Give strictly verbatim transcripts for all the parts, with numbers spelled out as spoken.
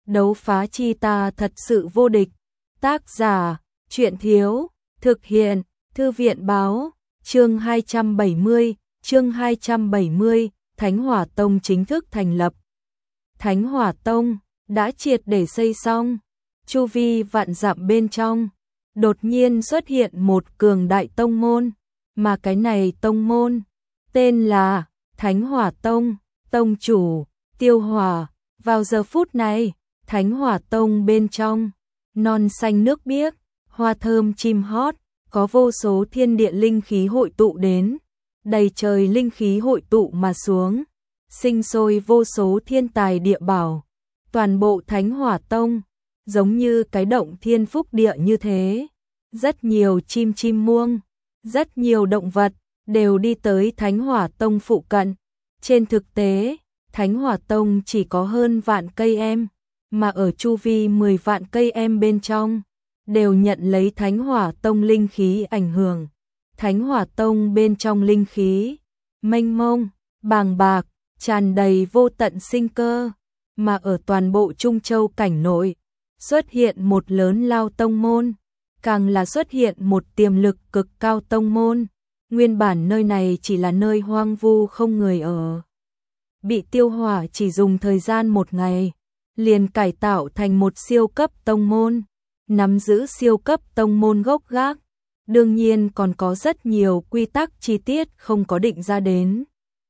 đấu phá chi ta thật sự vô địch. Tác giả, Truyện Thiếu, thực hiện, Thư viện Báo, chương hai trăm bảy mươi, chương hai trăm bảy mươi, Thánh Hỏa Tông chính thức thành lập. Thánh Hỏa Tông đã triệt để xây xong, chu vi vạn dặm bên trong, đột nhiên xuất hiện một cường đại tông môn, mà cái này tông môn tên là Thánh Hỏa Tông, tông chủ Tiêu Hỏa. Vào giờ phút này, Thánh Hỏa Tông bên trong, non xanh nước biếc, hoa thơm chim hót, có vô số thiên địa linh khí hội tụ đến, đầy trời linh khí hội tụ mà xuống, sinh sôi vô số thiên tài địa bảo. Toàn bộ Thánh Hỏa Tông giống như cái động thiên phúc địa như thế, rất nhiều chim chim muông, rất nhiều động vật đều đi tới Thánh Hỏa Tông phụ cận. Trên thực tế, Thánh Hỏa Tông chỉ có hơn vạn cây em, mà ở chu vi mười vạn cây em bên trong, đều nhận lấy Thánh Hỏa Tông linh khí ảnh hưởng. Thánh Hỏa Tông bên trong linh khí mênh mông, bàng bạc, tràn đầy vô tận sinh cơ, mà ở toàn bộ Trung Châu cảnh nội, xuất hiện một lớn lao tông môn, càng là xuất hiện một tiềm lực cực cao tông môn. Nguyên bản nơi này chỉ là nơi hoang vu không người ở, bị Tiêu Hỏa chỉ dùng thời gian một ngày, liền cải tạo thành một siêu cấp tông môn, nắm giữ siêu cấp tông môn gốc gác. Đương nhiên còn có rất nhiều quy tắc chi tiết không có định ra đến.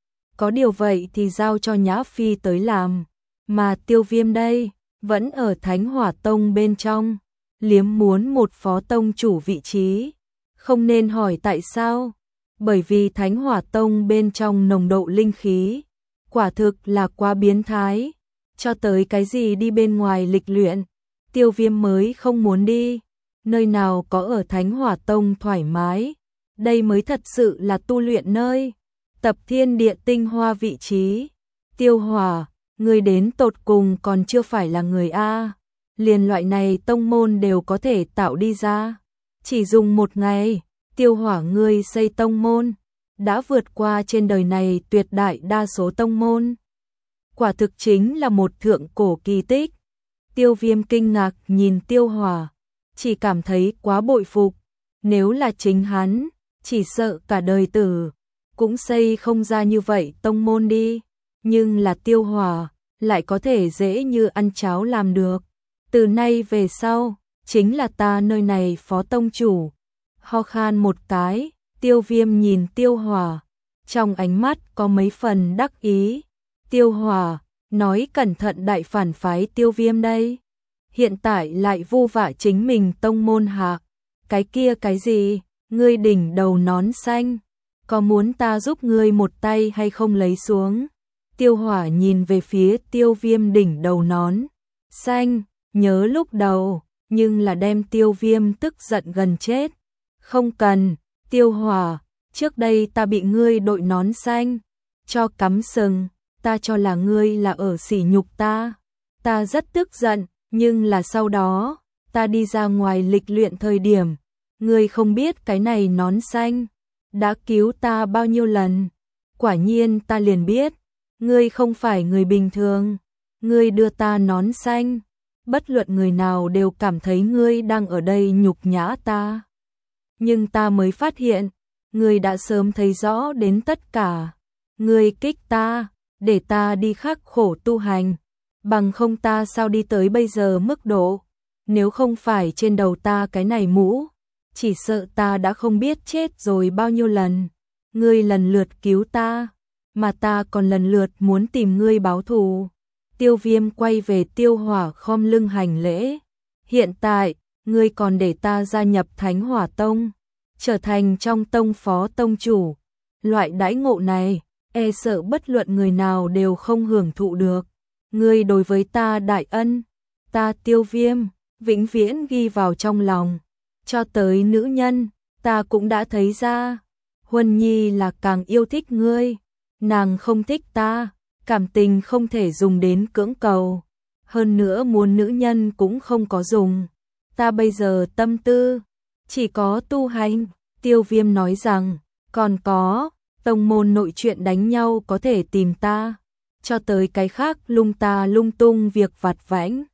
Có điều vậy thì giao cho Nhã Phi tới làm, mà Tiêu Viêm đây, vẫn ở Thánh Hỏa Tông bên trong, liếm muốn một phó tông chủ vị trí. Không nên hỏi tại sao, bởi vì Thánh Hỏa Tông bên trong nồng độ linh khí, quả thực là quá biến thái, cho tới cái gì đi bên ngoài lịch luyện, Tiêu Viêm mới không muốn đi. Nơi nào có ở Thánh Hỏa Tông thoải mái, đây mới thật sự là tu luyện nơi. Tập thiên địa tinh hoa vị trí. Tiêu Hỏa, người đến tột cùng còn chưa phải là người A. Liền loại này tông môn đều có thể tạo đi ra. Chỉ dùng một ngày, Tiêu Hỏa ngươi xây tông môn, đã vượt qua trên đời này tuyệt đại đa số tông môn. Quả thực chính là một thượng cổ kỳ tích. Tiêu Viêm kinh ngạc nhìn Tiêu Hỏa, chỉ cảm thấy quá bội phục. Nếu là chính hắn, chỉ sợ cả đời tử cũng xây không ra như vậy tông môn đi. Nhưng là Tiêu Hỏa lại có thể dễ như ăn cháo làm được. Từ nay về sau, chính là ta nơi này phó tông chủ. Ho khan một cái, Tiêu Viêm nhìn Tiêu Hỏa, trong ánh mắt có mấy phần đắc ý. Tiêu Hỏa, nói cẩn thận đại phản phái Tiêu Viêm đây. Hiện tại lại vu vạ chính mình tông môn hạ. Cái kia cái gì, ngươi đỉnh đầu nón xanh, có muốn ta giúp ngươi một tay hay không lấy xuống? Tiêu Hỏa nhìn về phía Tiêu Viêm đỉnh đầu nón xanh, nhớ lúc đầu, nhưng là đem Tiêu Viêm tức giận gần chết. Không cần, Tiêu Hỏa, trước đây ta bị ngươi đội nón xanh cho cắm sừng, ta cho là ngươi là ở sỉ nhục ta. Ta rất tức giận, nhưng là sau đó, ta đi ra ngoài lịch luyện thời điểm, ngươi không biết cái này nón xanh đã cứu ta bao nhiêu lần. Quả nhiên ta liền biết, ngươi không phải người bình thường. Ngươi đưa ta nón xanh, bất luận người nào đều cảm thấy ngươi đang ở đây nhục nhã ta. Nhưng ta mới phát hiện, ngươi đã sớm thấy rõ đến tất cả. Ngươi kích ta, để ta đi khắc khổ tu hành, bằng không ta sao đi tới bây giờ mức độ. Nếu không phải trên đầu ta cái này mũ, chỉ sợ ta đã không biết chết rồi bao nhiêu lần. Ngươi lần lượt cứu ta, mà ta còn lần lượt muốn tìm ngươi báo thù. Tiêu Viêm quay về Tiêu Hỏa khom lưng hành lễ. Hiện tại, ngươi còn để ta gia nhập Thánh Hỏa Tông, trở thành trong tông phó tông chủ. Loại đãi ngộ này, e sợ bất luận người nào đều không hưởng thụ được. Ngươi đối với ta đại ân, ta Tiêu Viêm vĩnh viễn ghi vào trong lòng. Cho tới nữ nhân, ta cũng đã thấy ra, Huân Nhi là càng yêu thích ngươi, nàng không thích ta, cảm tình không thể dùng đến cưỡng cầu. Hơn nữa muốn nữ nhân cũng không có dùng. Ta bây giờ tâm tư chỉ có tu hành. Tiêu Viêm nói rằng, còn có tông môn nội chuyện đánh nhau có thể tìm ta, cho tới cái khác lung ta lung tung việc vặt vãnh,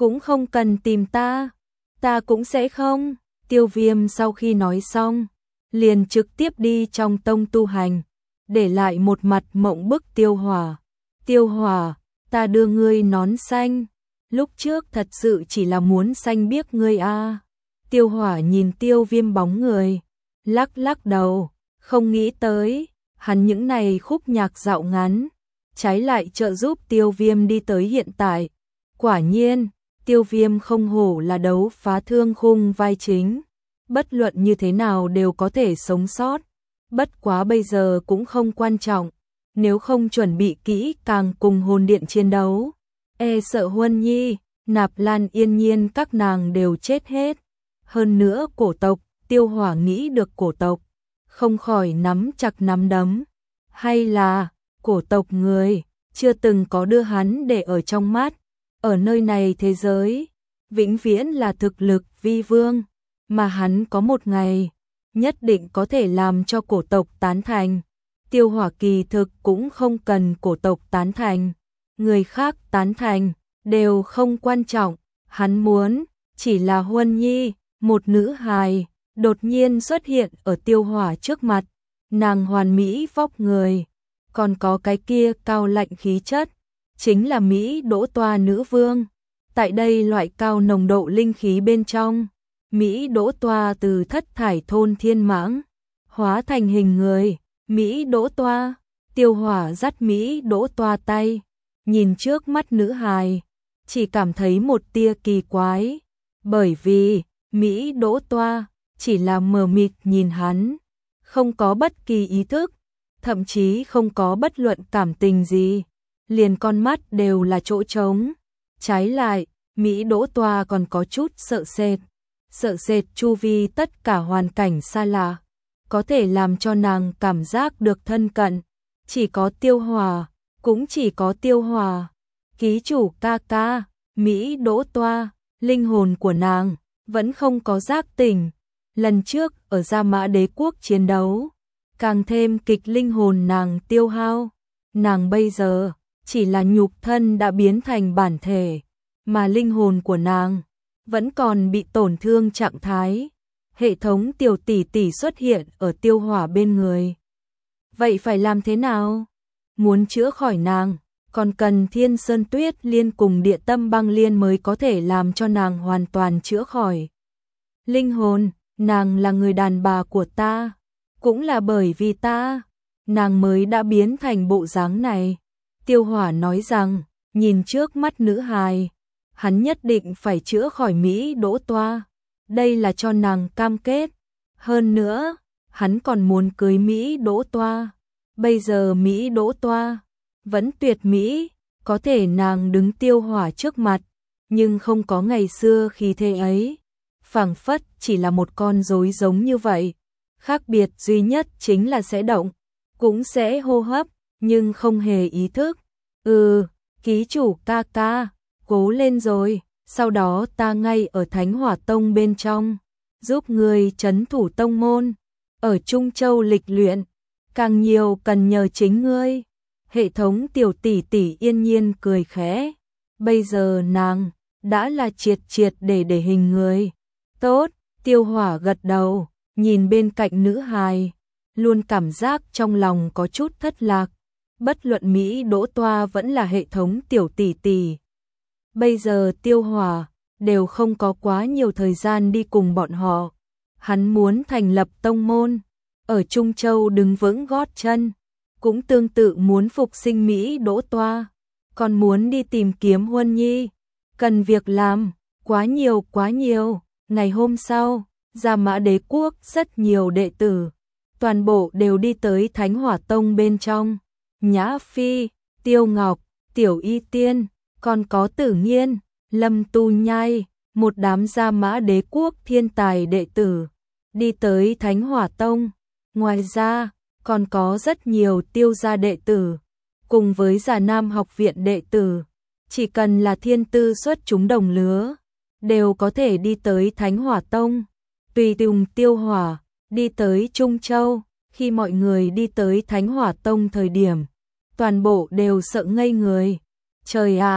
cũng không cần tìm ta, ta cũng sẽ không. Tiêu Viêm sau khi nói xong, liền trực tiếp đi trong tông tu hành, để lại một mặt mộng bức Tiêu Hỏa. Tiêu Hỏa, ta đưa ngươi nón xanh, lúc trước thật sự chỉ là muốn xanh biếc ngươi a. À. Tiêu Hỏa nhìn Tiêu Viêm bóng người, lắc lắc đầu, không nghĩ tới, hắn những này khúc nhạc dạo ngắn, trái lại trợ giúp Tiêu Viêm đi tới hiện tại. Quả nhiên, Tiêu Viêm không hổ là đấu phá thương khung vai chính, bất luận như thế nào đều có thể sống sót, bất quá bây giờ cũng không quan trọng, nếu không chuẩn bị kỹ càng cùng hồn điện chiến đấu, e sợ Huân Nhi, Nạp Lan Yên Nhiên các nàng đều chết hết. Hơn nữa cổ tộc, Tiêu Hỏa nghĩ được cổ tộc, không khỏi nắm chặt nắm đấm, hay là cổ tộc người chưa từng có đưa hắn để ở trong mắt, ở nơi này thế giới, vĩnh viễn là thực lực vi vương, mà hắn có một ngày, nhất định có thể làm cho cổ tộc tán thành. Tiêu Hỏa kỳ thực cũng không cần cổ tộc tán thành, người khác tán thành, đều không quan trọng, hắn muốn, chỉ là Huân Nhi, một nữ hài, đột nhiên xuất hiện ở Tiêu Hỏa trước mặt, nàng hoàn mỹ vóc người, còn có cái kia cao lạnh khí chất, chính là Mỹ Đỗ Toa nữ vương. Tại đây loại cao nồng độ linh khí bên trong, Mỹ Đỗ Toa từ thất thải thôn thiên mãng, hóa thành hình người, Mỹ Đỗ Toa, Tiêu Hỏa dắt Mỹ Đỗ Toa tay, nhìn trước mắt nữ hài, chỉ cảm thấy một tia kỳ quái, bởi vì Mỹ Đỗ Toa chỉ là mờ mịt nhìn hắn, không có bất kỳ ý thức, thậm chí không có bất luận cảm tình gì, liền con mắt đều là chỗ trống. Trái lại, Mỹ Đỗ Toa còn có chút sợ sệt, sợ sệt chu vi tất cả hoàn cảnh xa lạ, có thể làm cho nàng cảm giác được thân cận, chỉ có Tiêu Hỏa, cũng chỉ có Tiêu Hỏa. Ký chủ ca ca, Mỹ Đỗ Toa, linh hồn của nàng vẫn không có giác tỉnh. Lần trước ở Gia Mã Đế quốc chiến đấu, càng thêm kịch linh hồn nàng tiêu hao. Nàng bây giờ chỉ là nhục thân đã biến thành bản thể, mà linh hồn của nàng vẫn còn bị tổn thương trạng thái. Hệ thống tiểu tỷ tỷ xuất hiện ở Tiêu Hỏa bên người. Vậy phải làm thế nào? Muốn chữa khỏi nàng, còn cần Thiên Sơn Tuyết Liên cùng Địa Tâm Băng Liên mới có thể làm cho nàng hoàn toàn chữa khỏi. Linh hồn, nàng là người đàn bà của ta, cũng là bởi vì ta, nàng mới đã biến thành bộ dáng này. Tiêu Hỏa nói rằng, nhìn trước mắt nữ hài, hắn nhất định phải chữa khỏi Mỹ Đỗ Toa, đây là cho nàng cam kết. Hơn nữa, hắn còn muốn cưới Mỹ Đỗ Toa. Bây giờ Mỹ Đỗ Toa vẫn tuyệt mỹ, có thể nàng đứng Tiêu Hỏa trước mặt, nhưng không có ngày xưa khí thế ấy, phảng phất chỉ là một con rối giống như vậy. Khác biệt duy nhất chính là sẽ động, cũng sẽ hô hấp, nhưng không hề ý thức. Ừ, ký chủ ca ca, cố lên rồi, sau đó ta ngay ở Thánh Hỏa Tông bên trong, giúp người trấn thủ tông môn, ở Trung Châu lịch luyện, càng nhiều cần nhờ chính ngươi. Hệ thống tiểu tỷ tỷ yên nhiên cười khẽ, bây giờ nàng đã là triệt triệt để để hình người. Tốt, Tiêu Hỏa gật đầu, nhìn bên cạnh nữ hài, luôn cảm giác trong lòng có chút thất lạc. Bất luận Mỹ Đỗ Toa vẫn là hệ thống tiểu tỷ tỷ, bây giờ Tiêu Hỏa đều không có quá nhiều thời gian đi cùng bọn họ. Hắn muốn thành lập tông môn, ở Trung Châu đứng vững gót chân, cũng tương tự muốn phục sinh Mỹ Đỗ Toa, còn muốn đi tìm kiếm Huân Nhi, cần việc làm, quá nhiều quá nhiều. Ngày hôm sau, Gia Mã Đế quốc rất nhiều đệ tử, toàn bộ đều đi tới Thánh Hỏa Tông bên trong. Nhã Phi, Tiêu Ngọc, Tiểu Y Tiên, còn có Tử Nghiên, Lâm Tu Nhai, một đám Gia Mã Đế quốc thiên tài đệ tử, đi tới Thánh Hỏa Tông. Ngoài ra, còn có rất nhiều Tiêu gia đệ tử, cùng với Già Nam học viện đệ tử, chỉ cần là thiên tư xuất chúng đồng lứa, đều có thể đi tới Thánh Hỏa Tông. Tùy tùng Tiêu Hỏa đi tới Trung Châu, khi mọi người đi tới Thánh Hỏa Tông thời điểm, toàn bộ đều sợ ngây người. Trời ạ,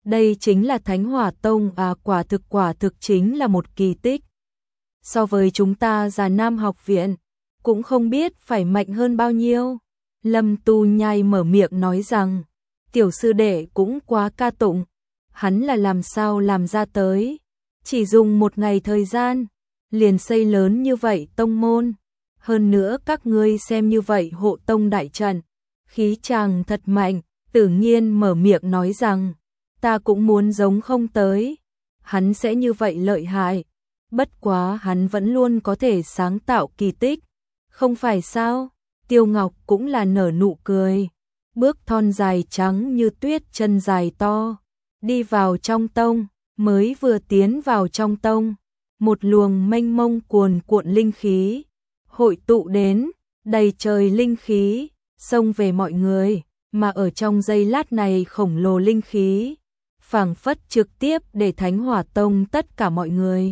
Đây chính là Thánh Hỏa Tông à, quả thực quả thực chính là một kỳ tích. So với chúng ta Già Nam học viện, cũng không biết phải mạnh hơn bao nhiêu. Lâm Tu Nhai mở miệng nói rằng, tiểu sư đệ cũng quá ca tụng, hắn là làm sao làm ra tới, chỉ dùng một ngày thời gian, liền xây lớn như vậy tông môn, hơn nữa các ngươi xem như vậy hộ tông đại trận, khí chàng thật mạnh. Tử Nghiên mở miệng nói rằng, ta cũng muốn giống không tới, hắn sẽ như vậy lợi hại, bất quá hắn vẫn luôn có thể sáng tạo kỳ tích, không phải sao? Tiêu Ngọc cũng là nở nụ cười, bước thon dài trắng như tuyết, chân dài to, đi vào trong tông, mới vừa tiến vào trong tông, một luồng mênh mông cuồn cuộn linh khí hội tụ đến, đầy trời linh khí xông về mọi người, mà ở trong giây lát này khổng lồ linh khí phảng phất trực tiếp để Thánh Hỏa Tông tất cả mọi người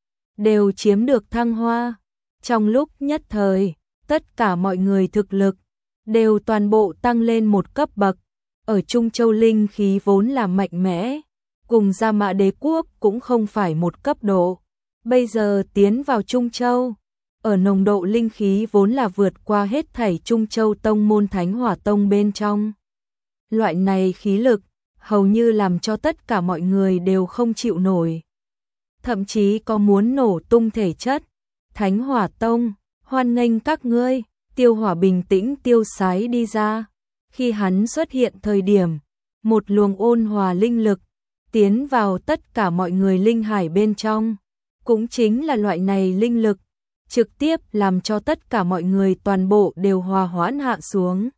đều chiếm được thăng hoa. Trong lúc nhất thời, tất cả mọi người thực lực đều toàn bộ tăng lên một cấp bậc. Ở Trung Châu linh khí vốn là mạnh mẽ, cùng Gia Mã Đế quốc cũng không phải một cấp độ. Bây giờ tiến vào Trung Châu, ở nồng độ linh khí vốn là vượt qua hết thảy Trung Châu tông môn Thánh Hỏa Tông bên trong. Loại này khí lực hầu như làm cho tất cả mọi người đều không chịu nổi, thậm chí có muốn nổ tung thể chất. Thánh Hỏa Tông, hoan nghênh các ngươi. Tiêu Hỏa bình tĩnh tiêu sái đi ra. Khi hắn xuất hiện thời điểm, một luồng ôn hòa linh lực tiến vào tất cả mọi người linh hải bên trong. Cũng chính là loại này linh lực, trực tiếp làm cho tất cả mọi người toàn bộ đều hòa hoãn hạ xuống.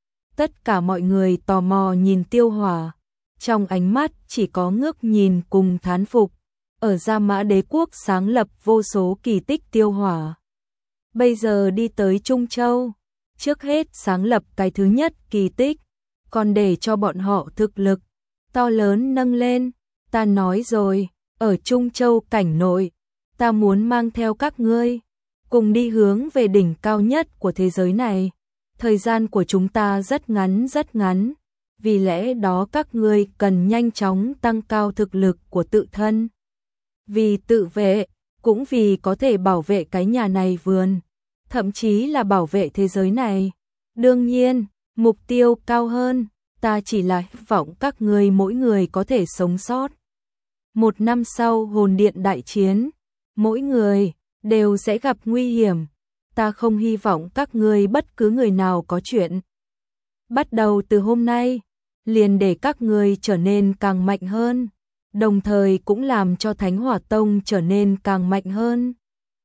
Tất cả mọi người tò mò nhìn Tiêu Hỏa, trong ánh mắt chỉ có ngước nhìn cùng thán phục. Ở Gia Mã Đế quốc sáng lập vô số kỳ tích Tiêu Hỏa, bây giờ đi tới Trung Châu, trước hết sáng lập cái thứ nhất kỳ tích, còn để cho bọn họ thực lực to lớn nâng lên. Ta nói rồi, ở Trung Châu cảnh nội, ta muốn mang theo các ngươi cùng đi hướng về đỉnh cao nhất của thế giới này. Thời gian của chúng ta rất ngắn rất ngắn, vì lẽ đó các ngươi cần nhanh chóng tăng cao thực lực của tự thân. Vì tự vệ, cũng vì có thể bảo vệ cái nhà này vườn, thậm chí là bảo vệ thế giới này. Đương nhiên, mục tiêu cao hơn, ta chỉ là hy vọng các ngươi mỗi người có thể sống sót. Một năm sau hồn điện đại chiến, mỗi người đều sẽ gặp nguy hiểm. Ta không hy vọng các ngươi bất cứ người nào có chuyện. Bắt đầu từ hôm nay, liền để các ngươi trở nên càng mạnh hơn, đồng thời cũng làm cho Thánh Hỏa Tông trở nên càng mạnh hơn.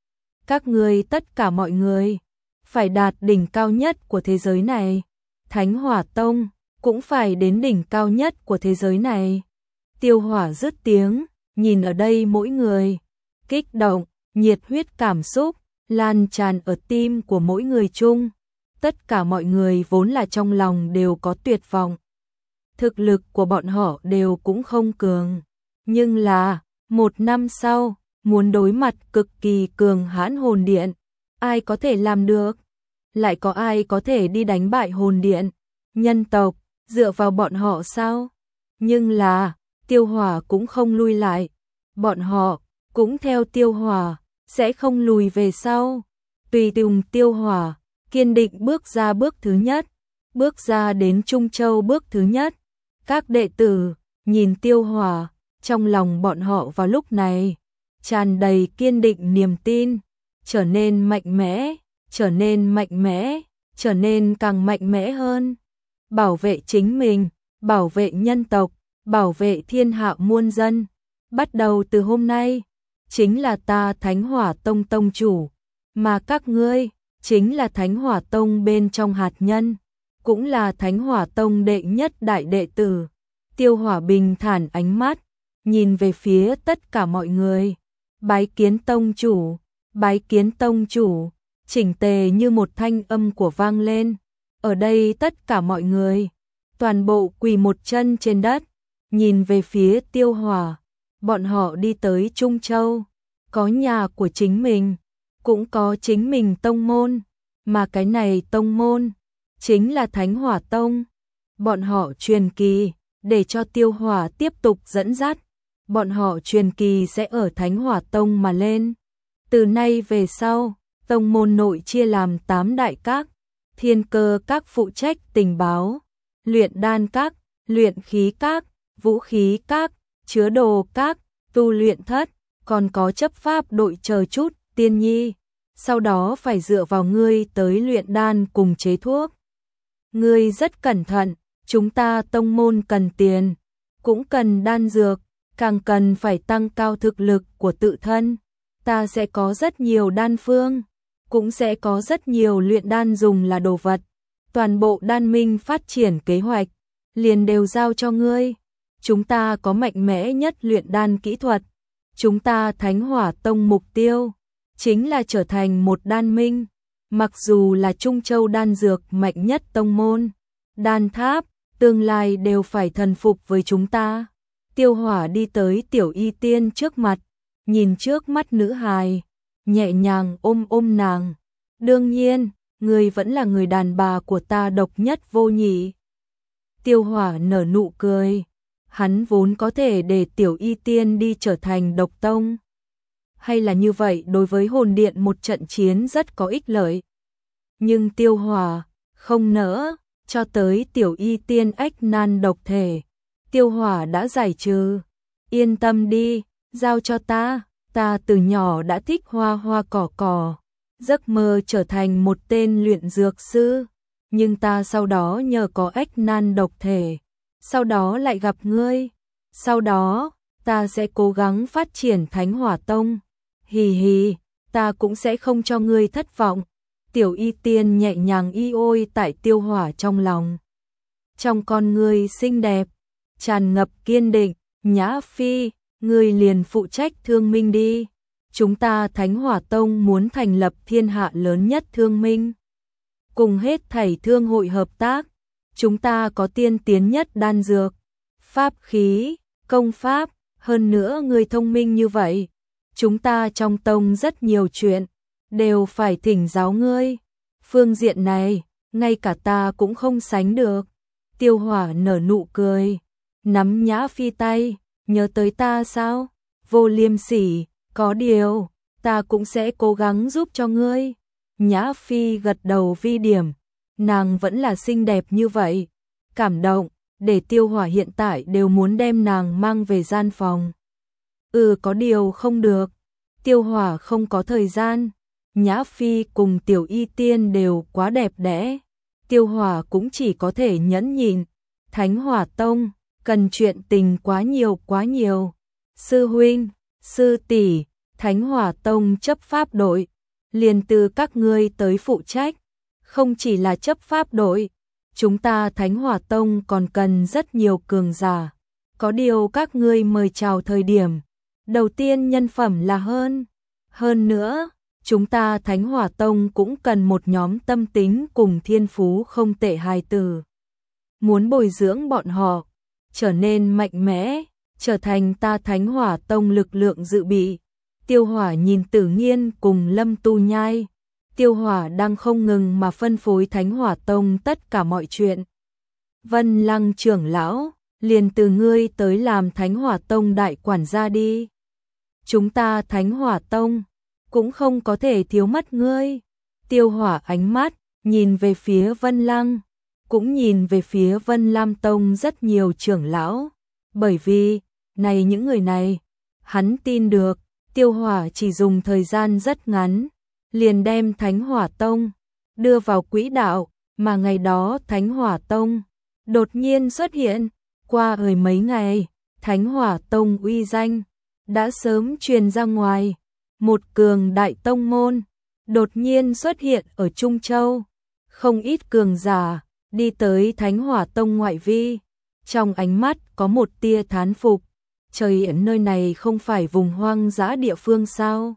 Các ngươi tất cả mọi người phải đạt đỉnh cao nhất của thế giới này. Thánh Hỏa Tông cũng phải đến đỉnh cao nhất của thế giới này. Tiêu Hỏa dứt tiếng, nhìn ở đây mỗi người, kích động, nhiệt huyết cảm xúc lan tràn ở tim của mỗi người chung. Tất cả mọi người vốn là trong lòng đều có tuyệt vọng. Thực lực của bọn họ đều cũng không cường. Nhưng là, một năm sau, muốn đối mặt cực kỳ cường hãn hồn điện, ai có thể làm được? Lại có ai có thể đi đánh bại hồn điện? Nhân tộc, dựa vào bọn họ sao? Nhưng là, Tiêu Hỏa cũng không lui lại. Bọn họ, cũng theo Tiêu Hỏa, sẽ không lùi về sau. Tùy tùng Tiêu Hỏa, kiên định bước ra bước thứ nhất, bước ra đến Trung Châu bước thứ nhất. Các đệ tử, nhìn Tiêu Hỏa, trong lòng bọn họ vào lúc này tràn đầy kiên định niềm tin, trở nên mạnh mẽ, trở nên mạnh mẽ, trở nên càng mạnh mẽ hơn. Bảo vệ chính mình, bảo vệ nhân tộc, bảo vệ thiên hạ muôn dân. Bắt đầu từ hôm nay, chính là ta Thánh Hỏa Tông tông chủ, mà các ngươi chính là Thánh Hỏa Tông bên trong hạt nhân, cũng là Thánh Hỏa Tông đệ nhất đại đệ tử. Tiêu Hỏa bình thản ánh mắt, nhìn về phía tất cả mọi người. Bái kiến tông chủ, bái kiến tông chủ, chỉnh tề như một thanh âm của vang lên. Ở đây tất cả mọi người, toàn bộ quỳ một chân trên đất, nhìn về phía Tiêu Hỏa. Bọn họ đi tới Trung Châu, có nhà của chính mình, cũng có chính mình tông môn, mà cái này tông môn chính là Thánh Hỏa Tông. Bọn họ truyền kỳ, để cho Tiêu Hỏa tiếp tục dẫn dắt. Bọn họ truyền kỳ sẽ ở Thánh Hỏa Tông mà lên. Từ nay về sau, tông môn nội chia làm tám đại các, Thiên Cơ các phụ trách tình báo, Luyện Đan các, Luyện Khí các, Vũ Khí các, Chứa Đồ các, Tu Luyện thất, còn có chấp pháp đội chờ chút. Tiên Nhi, sau đó phải dựa vào ngươi tới luyện đan cùng chế thuốc. Ngươi rất cẩn thận, chúng ta tông môn cần tiền, cũng cần đan dược, càng cần phải tăng cao thực lực của tự thân. Ta sẽ có rất nhiều đan phương, cũng sẽ có rất nhiều luyện đan dùng là đồ vật. Toàn bộ đan minh phát triển kế hoạch, liền đều giao cho ngươi. Chúng ta có mạnh mẽ nhất luyện đan kỹ thuật. Chúng ta Thánh Hỏa Tông mục tiêu chính là trở thành một đan minh, mặc dù là Trung Châu đan dược mạnh nhất tông môn, đan tháp, tương lai đều phải thần phục với chúng ta. Tiêu Hỏa đi tới Tiểu Y Tiên trước mặt, nhìn trước mắt nữ hài, nhẹ nhàng ôm ôm nàng. Đương nhiên, người vẫn là người đàn bà của ta độc nhất vô nhị. Tiêu Hỏa nở nụ cười, hắn vốn có thể để Tiểu Y Tiên đi trở thành độc tông. Hay là như vậy đối với hồn điện một trận chiến rất có ích lợi. Nhưng Tiêu Hỏa không nỡ, cho tới Tiểu Y Tiên ách nan độc thể. Tiêu Hỏa đã giải trừ. Yên tâm đi, giao cho ta, ta từ nhỏ đã thích hoa hoa cỏ cỏ. Giấc mơ trở thành một tên luyện dược sư. Nhưng ta sau đó nhờ có ách nan độc thể. Sau đó lại gặp ngươi. Sau đó, ta sẽ cố gắng phát triển Thánh Hỏa Tông. Hì hì, ta cũng sẽ không cho ngươi thất vọng. Tiểu Y Tiên nhẹ nhàng y ôi tại Tiêu Hỏa trong lòng. Trong con ngươi xinh đẹp, tràn ngập kiên định. Nhã Phi, ngươi liền phụ trách thương minh đi. Chúng ta Thánh Hỏa Tông muốn thành lập thiên hạ lớn nhất thương minh. Cùng hết thảy thương hội hợp tác. Chúng ta có tiên tiến nhất đan dược, pháp khí, công pháp. Hơn nữa ngươi thông minh như vậy. Chúng ta trong tông rất nhiều chuyện, đều phải thỉnh giáo ngươi. Phương diện này, ngay cả ta cũng không sánh được. Tiêu Hỏa nở nụ cười, nắm Nhã Phi tay, nhớ tới ta sao? Vô Liêm Sỉ, có điều, ta cũng sẽ cố gắng giúp cho ngươi. Nhã Phi gật đầu vi điểm, nàng vẫn là xinh đẹp như vậy. Cảm động, để Tiêu Hỏa hiện tại đều muốn đem nàng mang về gian phòng. Ừ có điều không được, Tiêu Hỏa không có thời gian. Nhã Phi cùng Tiểu Y Tiên đều quá đẹp đẽ. Tiêu Hỏa cũng chỉ có thể nhẫn nhịn. Thánh Hỏa Tông cần chuyện tình quá nhiều quá nhiều. Sư huynh, sư tỷ, Thánh Hỏa Tông chấp pháp đội, liền từ các ngươi tới phụ trách. Không chỉ là chấp pháp đội, chúng ta Thánh Hỏa Tông còn cần rất nhiều cường giả. Có điều các ngươi mời chào thời điểm, đầu tiên nhân phẩm là hơn. Hơn nữa, chúng ta Thánh Hỏa Tông cũng cần một nhóm tâm tính cùng thiên phú không tệ hài tử. Muốn bồi dưỡng bọn họ, trở nên mạnh mẽ, trở thành ta Thánh Hỏa Tông lực lượng dự bị. Tiêu Hỏa nhìn Tử Nghiên cùng Lâm Tu Nhai. Tiêu Hỏa đang không ngừng mà phân phối Thánh Hỏa Tông tất cả mọi chuyện. Vân Lăng trưởng lão, liền từ ngươi tới làm Thánh Hỏa Tông đại quản gia đi. Chúng ta Thánh Hỏa Tông cũng không có thể thiếu mất ngươi. Tiêu Hỏa ánh mắt nhìn về phía Vân Lăng, cũng nhìn về phía Vân Lam Tông rất nhiều trưởng lão, bởi vì này những người này, hắn tin được. Tiêu Hỏa chỉ dùng thời gian rất ngắn, liền đem Thánh Hỏa Tông đưa vào quỹ đạo, mà ngày đó Thánh Hỏa Tông đột nhiên xuất hiện. Qua hồi mấy ngày, Thánh Hỏa Tông uy danh đã sớm truyền ra ngoài. Một cường đại tông môn đột nhiên xuất hiện ở Trung Châu. Không ít cường giả đi tới Thánh Hỏa Tông ngoại vi, trong ánh mắt có một tia thán phục. Trời ơi, nơi này không phải vùng hoang dã địa phương sao?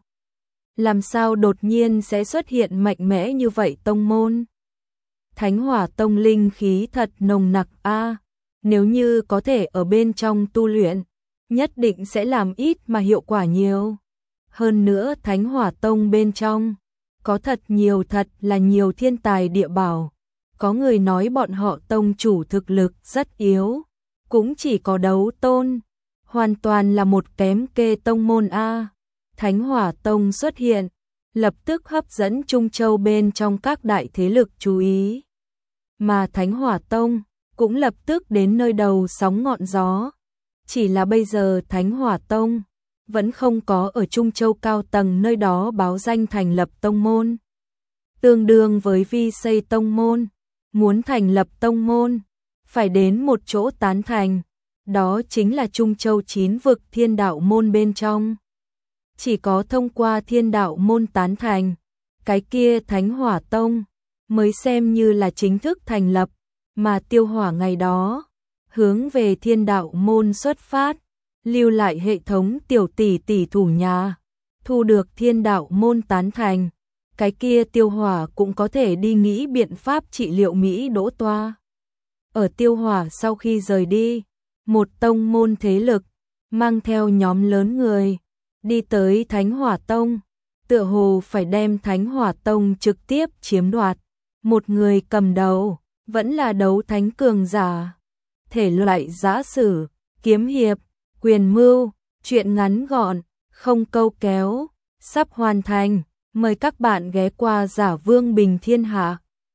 Làm sao đột nhiên sẽ xuất hiện mạnh mẽ như vậy tông môn? Thánh Hỏa Tông linh khí thật nồng nặc a, nếu như có thể ở bên trong tu luyện, nhất định sẽ làm ít mà hiệu quả nhiều. Hơn nữa Thánh Hỏa Tông bên trong có thật nhiều thật là nhiều thiên tài địa bảo. Có người nói bọn họ tông chủ thực lực rất yếu, cũng chỉ có đấu tôn, hoàn toàn là một kém kê tông môn a. Thánh Hỏa Tông xuất hiện, lập tức hấp dẫn Trung Châu bên trong các đại thế lực chú ý. Mà Thánh Hỏa Tông cũng lập tức đến nơi đầu sóng ngọn gió. Chỉ là bây giờ Thánh Hỏa Tông vẫn không có ở Trung Châu cao tầng nơi đó báo danh thành lập tông môn. Tương đương với vi xây tông môn, muốn thành lập tông môn, phải đến một chỗ tán thành, đó chính là Trung Châu chín vực Thiên Đạo môn bên trong. Chỉ có thông qua Thiên Đạo môn tán thành, cái kia Thánh Hỏa Tông mới xem như là chính thức thành lập, mà Tiêu Hỏa ngày đó hướng về Thiên Đạo môn xuất phát, lưu lại hệ thống tiểu tỷ tỷ thủ nhà, thu được Thiên Đạo môn tán thành, cái kia Tiêu Hỏa cũng có thể đi nghĩ biện pháp trị liệu Mỹ Đỗ Toa. Ở Tiêu Hỏa sau khi rời đi, một tông môn thế lực mang theo nhóm lớn người đi tới Thánh Hỏa Tông, tựa hồ phải đem Thánh Hỏa Tông trực tiếp chiếm đoạt. Một người cầm đầu vẫn là đấu thánh cường giả, thể loại giã sử, kiếm hiệp, quyền mưu, chuyện ngắn gọn, không câu kéo, sắp hoàn thành. Mời các bạn ghé qua Giả Vương Bình Thiên Hạ.